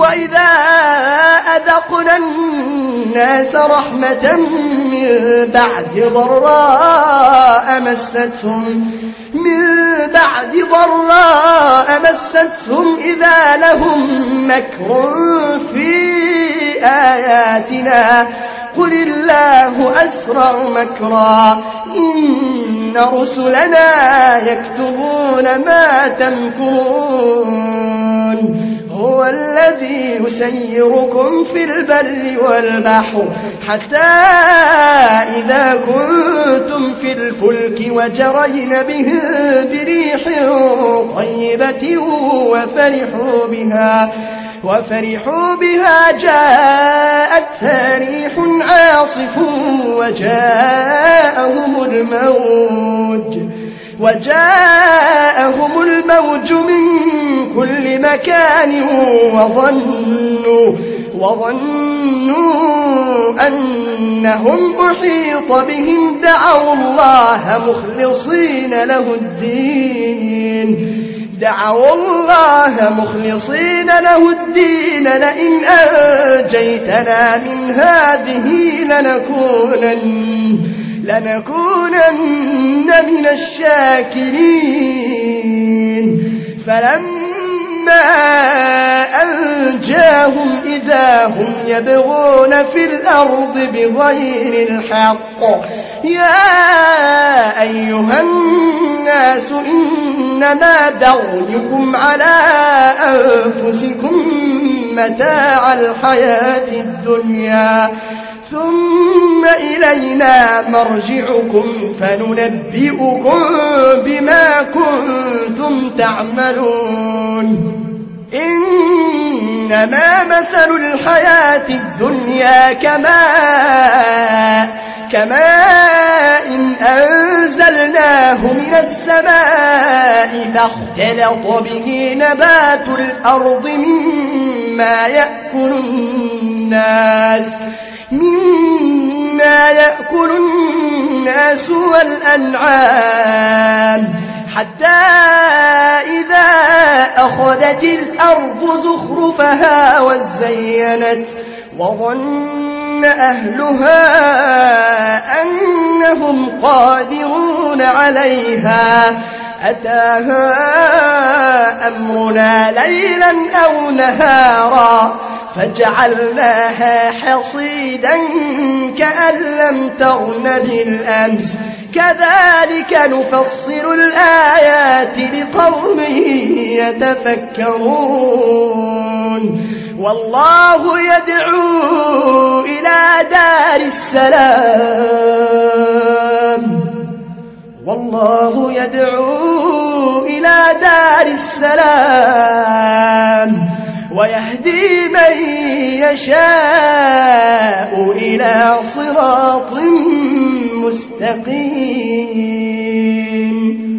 وإذا أذقنا الناس رحمة من بعد ضراء مستهم إذا لهم مكر في آياتنا قل الله أسرع مكرا إن رسلنا يكتبون ما تمكرون هو الذي يسيركم في البر والبحر حتى إذا كنتم في الفلك وجرين بهم بريح طيبة وفرحوا بها جاءتها ريح عاصف وجاءهم الموج من كل مكان وظنوا أنهم أحيط بهم دعوا الله مخلصين له الدين لئن أنجيتنا من هذه لنكونن من الشاكرين فلما أنجاهم إذا هم يبغون في الأرض بغير الحق يا أيها الناس إنما بغيكم على أنفسكم متاع الحياة الدنيا ثم إلينا مرجعكم فننبئكم بما كنتم تعملون إنما مثل الحياة الدنيا كماء أنزلناه من السماء فاختلط به نبات الأرض مما يأكل الناس والأنعام حتى إذا أخذت الأرض زخرفها وزينت وظن أهلها أنهم قادرون عليها أتاها أمرنا ليلا أو نهارا فجعلناها حصيدا كأن لم تغن بالأمس كذلك نفصل الآيات لقوم يتفكرون والله يدعو إلى دار السلام ويهدي من يشاء إلى صراط مستقيم